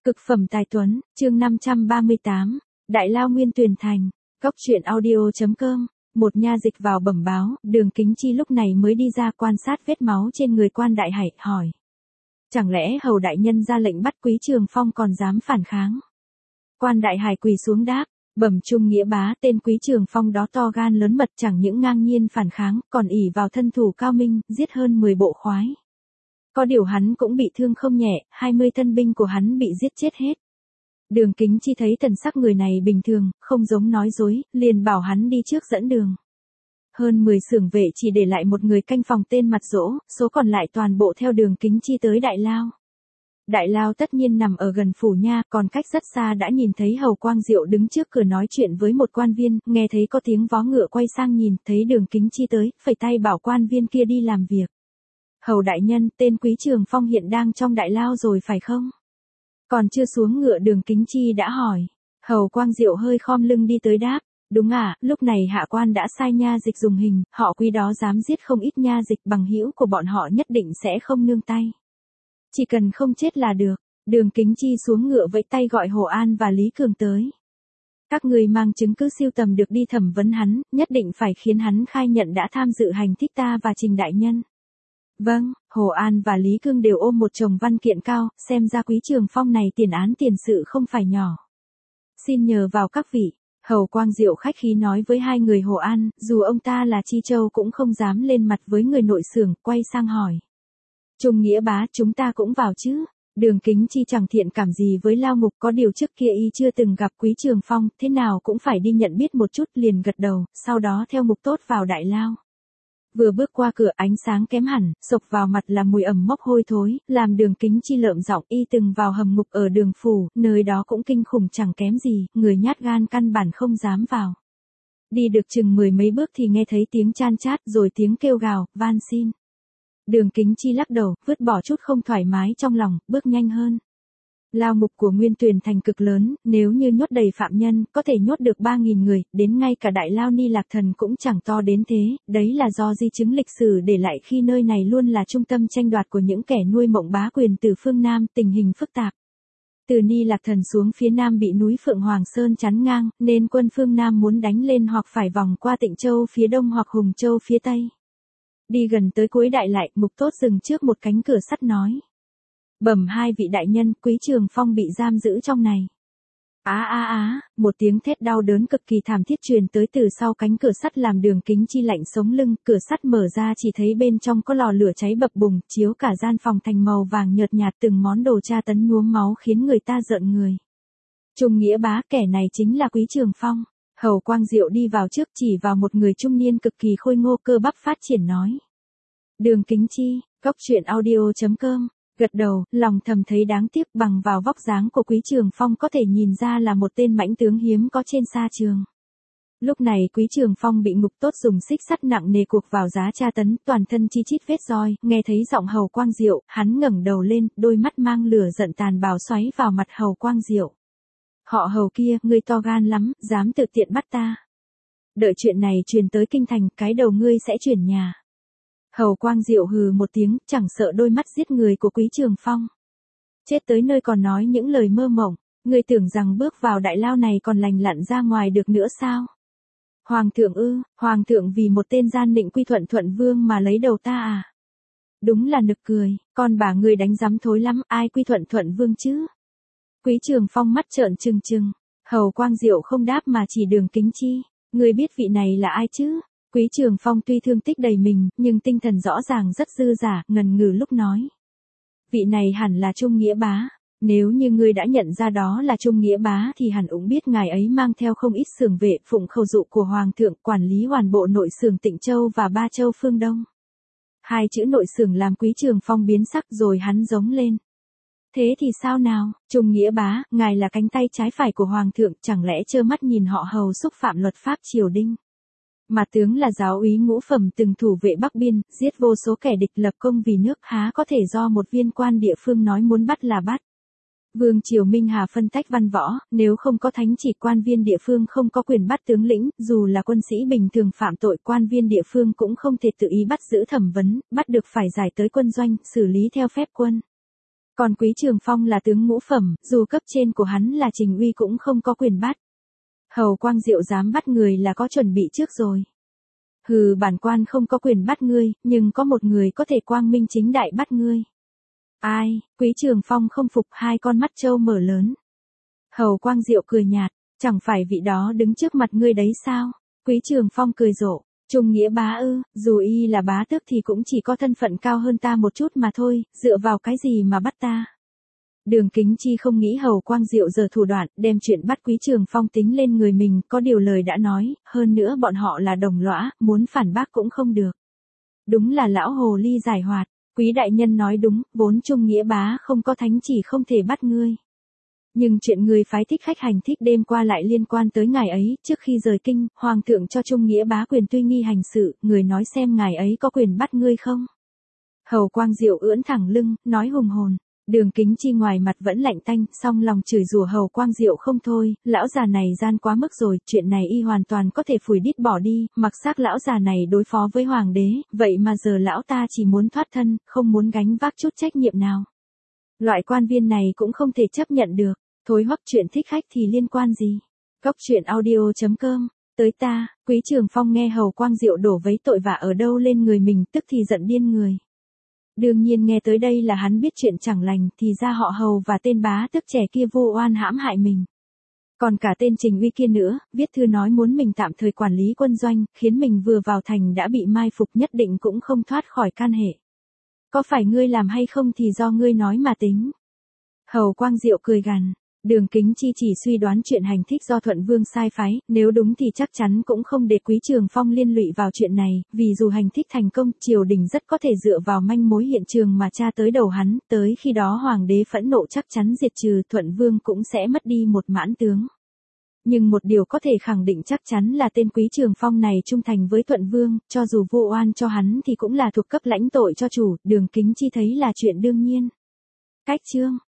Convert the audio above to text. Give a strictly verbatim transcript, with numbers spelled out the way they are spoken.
Cực phẩm tài tuấn, chương năm trăm ba mươi tám, Đại Lao Nguyên Tuyền Thành, Cốc truyện audio.com, một nha dịch vào bẩm báo, Đường Kính Chi lúc này mới đi ra quan sát vết máu trên người Quan Đại Hải, hỏi. Chẳng lẽ hầu đại nhân ra lệnh bắt Quý Trường Phong còn dám phản kháng? Quan Đại Hải quỳ xuống đáp, bẩm trung nghĩa bá, tên Quý Trường Phong đó to gan lớn mật, chẳng những ngang nhiên phản kháng, còn ỷ vào thân thủ cao minh, giết hơn mười bộ khoái. Có điều hắn cũng bị thương không nhẹ, hai mươi thân binh của hắn bị giết chết hết. Đường Kính Chi thấy thần sắc người này bình thường, không giống nói dối, liền bảo hắn đi trước dẫn đường. Hơn mười xưởng vệ chỉ để lại một người canh phòng tên Mặt Dỗ, số còn lại toàn bộ theo Đường Kính Chi tới Đại Lao. Đại Lao tất nhiên nằm ở gần phủ nha, còn cách rất xa đã nhìn thấy Hầu Quang Diệu đứng trước cửa nói chuyện với một quan viên, nghe thấy có tiếng vó ngựa quay sang nhìn, thấy Đường Kính Chi tới, phẩy tay bảo quan viên kia đi làm việc. Hầu đại nhân, tên Quý Trường Phong hiện đang trong Đại Lao rồi phải không? Còn chưa xuống ngựa Đường Kính Chi đã hỏi. Hầu Quang Diệu hơi khom lưng đi tới đáp. Đúng à, lúc này hạ quan đã sai nha dịch dùng hình, họ Quý đó dám giết không ít nha dịch, bằng hữu của bọn họ nhất định sẽ không nương tay. Chỉ cần không chết là được. Đường Kính Chi xuống ngựa vẫy tay gọi Hồ An và Lý Cường tới. Các người mang chứng cứ siêu tầm được đi thẩm vấn hắn, nhất định phải khiến hắn khai nhận đã tham dự hành thích ta và Trình đại nhân. Vâng, Hồ An và Lý Cương đều ôm một chồng văn kiện cao, xem ra Quý Trường Phong này tiền án tiền sự không phải nhỏ. Xin nhờ vào các vị. Hầu Quang Diệu khách khí nói với hai người Hồ An, dù ông ta là Chi Châu cũng không dám lên mặt với người nội xưởng, quay sang hỏi. Trung nghĩa bá, chúng ta cũng vào chứ? Đường Kính Chi chẳng thiện cảm gì với Lao Ngục, có điều trước kia y chưa từng gặp Quý Trường Phong, thế nào cũng phải đi nhận biết một chút, liền gật đầu, sau đó theo Mục Tốt vào Đại Lao. Vừa bước qua cửa, ánh sáng kém hẳn, sộc vào mặt là mùi ẩm mốc hôi thối, làm Đường Kính Chi lợm giọng, y từng vào hầm ngục ở Đường phủ, nơi đó cũng kinh khủng chẳng kém gì, người nhát gan căn bản không dám vào. Đi được chừng mười mấy bước thì nghe thấy tiếng chan chát, rồi tiếng kêu gào, van xin. Đường Kính Chi lắc đầu, vứt bỏ chút không thoải mái trong lòng, bước nhanh hơn. Lao ngục của Nguyên Tuyền Thành cực lớn, nếu như nhốt đầy phạm nhân, có thể nhốt được ba nghìn người, đến ngay cả Đại Lao Ni Lạc Thần cũng chẳng to đến thế, đấy là do di chứng lịch sử để lại khi nơi này luôn là trung tâm tranh đoạt của những kẻ nuôi mộng bá quyền từ phương Nam, tình hình phức tạp. Từ Ni Lạc Thần xuống phía Nam bị núi Phượng Hoàng Sơn chắn ngang, nên quân phương Nam muốn đánh lên hoặc phải vòng qua Tịnh Châu phía Đông hoặc Hùng Châu phía Tây. Đi gần tới cuối đại lại, Mục Tốt dừng trước một cánh cửa sắt nói. Bẩm hai vị đại nhân, Quý Trường Phong bị giam giữ trong này. Á á á, một tiếng thét đau đớn cực kỳ thảm thiết truyền tới từ sau cánh cửa sắt làm Đường Kính Chi lạnh sống lưng, cửa sắt mở ra chỉ thấy bên trong có lò lửa cháy bập bùng, chiếu cả gian phòng thành màu vàng nhợt nhạt, từng món đồ tra tấn nhuốm máu khiến người ta rợn người. Trung nghĩa bá, kẻ này chính là Quý Trường Phong. Hầu Quang Diệu đi vào trước chỉ vào một người trung niên cực kỳ khôi ngô cơ bắp phát triển nói. Đường Kính Chi, Cốc truyện audio.com. Gật đầu, lòng thầm thấy đáng tiếc, bằng vào vóc dáng của Quý Trường Phong có thể nhìn ra là một tên mãnh tướng hiếm có trên sa trường. Lúc này Quý Trường Phong bị Mục Tốt dùng xích sắt nặng nề cuộc vào giá tra tấn, toàn thân chi chít vết roi, nghe thấy giọng Hầu Quang Diệu, hắn ngẩng đầu lên, đôi mắt mang lửa giận tàn bạo xoáy vào mặt Hầu Quang Diệu. Họ Hầu kia, ngươi to gan lắm, dám tự tiện bắt ta. Đợi chuyện này truyền tới kinh thành, cái đầu ngươi sẽ chuyển nhà. Hầu Quang Diệu hừ một tiếng, chẳng sợ đôi mắt giết người của Quý Trường Phong. Chết tới nơi còn nói những lời mơ mộng, ngươi tưởng rằng bước vào Đại Lao này còn lành lặn ra ngoài được nữa sao? Hoàng thượng ư, Hoàng thượng vì một tên gian nịnh Quy Thuận Thuận Vương mà lấy đầu ta à? Đúng là nực cười, con bà ngươi đánh rắm thối lắm, ai Quy Thuận Thuận Vương chứ? Quý Trường Phong mắt trợn trừng trừng, Hầu Quang Diệu không đáp mà chỉ Đường Kính Chi, ngươi biết vị này là ai chứ? Quý Trường Phong tuy thương tích đầy mình, nhưng tinh thần rõ ràng rất dư dả, ngần ngừ lúc nói. Vị này hẳn là Trung nghĩa bá, nếu như ngươi đã nhận ra đó là Trung nghĩa bá thì hẳn cũng biết ngài ấy mang theo không ít xưởng vệ phụng khẩu dụ của Hoàng thượng, quản lý hoàn bộ nội xưởng Tịnh Châu và Ba Châu phương Đông. Hai chữ nội xưởng làm Quý Trường Phong biến sắc rồi hắn giống lên. Thế thì sao nào, Trung nghĩa bá, ngài là cánh tay trái phải của Hoàng thượng, chẳng lẽ trơ mắt nhìn họ Hầu xúc phạm luật pháp triều đình? Mà tướng là giáo úy ngũ phẩm từng thủ vệ Bắc Biên, giết vô số kẻ địch lập công vì nước, há có thể do một viên quan địa phương nói muốn bắt là bắt. Vương triều Minh Hà phân tách văn võ, nếu không có thánh chỉ, quan viên địa phương không có quyền bắt tướng lĩnh, dù là quân sĩ bình thường phạm tội, quan viên địa phương cũng không thể tự ý bắt giữ thẩm vấn, bắt được phải giải tới quân doanh, xử lý theo phép quân. Còn Quý Trường Phong là tướng ngũ phẩm, dù cấp trên của hắn là Trình Uy cũng không có quyền bắt. Hầu Quang Diệu dám bắt người là có chuẩn bị trước rồi. Hừ, bản quan không có quyền bắt ngươi, nhưng có một người có thể quang minh chính đại bắt ngươi. Ai? Quý Trường Phong không phục, hai con mắt trâu mở lớn. Hầu Quang Diệu cười nhạt, chẳng phải vị đó đứng trước mặt ngươi đấy sao? Quý Trường Phong cười rộ, Trung Nghĩa bá ư, dù y là bá tước thì cũng chỉ có thân phận cao hơn ta một chút mà thôi, dựa vào cái gì mà bắt ta? Đường Kính Chi không nghĩ Hầu Quang Diệu giờ thủ đoạn, đem chuyện bắt Quý Trường Phong tính lên người mình, có điều lời đã nói, hơn nữa bọn họ là đồng lõa, muốn phản bác cũng không được. Đúng là lão hồ ly giải hoạt, Quý đại nhân nói đúng, vốn Trung Nghĩa bá không có thánh chỉ không thể bắt ngươi. Nhưng chuyện người phái thích khách hành thích đêm qua lại liên quan tới ngài ấy, trước khi rời kinh, Hoàng thượng cho Trung Nghĩa bá quyền tuy nghi hành sự, người nói xem ngài ấy có quyền bắt ngươi không? Hầu Quang Diệu ưỡn thẳng lưng, nói hùng hồn. Đường Kính Chi ngoài mặt vẫn lạnh tanh, song lòng chửi rủa Hầu Quang Diệu không thôi, lão già này gian quá mức rồi, chuyện này y hoàn toàn có thể phủi đít bỏ đi, mặc xác lão già này đối phó với hoàng đế, vậy mà giờ lão ta chỉ muốn thoát thân, không muốn gánh vác chút trách nhiệm nào. Loại quan viên này cũng không thể chấp nhận được, thối hoắc chuyện thích khách thì liên quan gì? Cốc truyện audio chấm com, tới ta, Quý Trường Phong nghe Hầu Quang Diệu đổ vấy tội vạ ở đâu lên người mình, tức thì giận điên người. Đương nhiên nghe tới đây là hắn biết chuyện chẳng lành, thì ra họ Hầu và tên bá tước trẻ kia vô oan hãm hại mình. Còn cả tên Trình Uy kia nữa, viết thư nói muốn mình tạm thời quản lý quân doanh, khiến mình vừa vào thành đã bị mai phục, nhất định cũng không thoát khỏi can hệ. Có phải ngươi làm hay không thì do ngươi nói mà tính. Hầu Quang Diệu cười gằn. Đường Kính Chi chỉ suy đoán chuyện hành thích do Thuận Vương sai phái, nếu đúng thì chắc chắn cũng không để Quý Trường Phong liên lụy vào chuyện này, vì dù hành thích thành công, triều đình rất có thể dựa vào manh mối hiện trường mà tra tới đầu hắn, tới khi đó hoàng đế phẫn nộ chắc chắn diệt trừ, Thuận Vương cũng sẽ mất đi một mãn tướng. Nhưng một điều có thể khẳng định chắc chắn là tên Quý Trường Phong này trung thành với Thuận Vương, cho dù vô oan cho hắn thì cũng là thuộc cấp lãnh tội cho chủ, Đường Kính Chi thấy là chuyện đương nhiên. Cách chương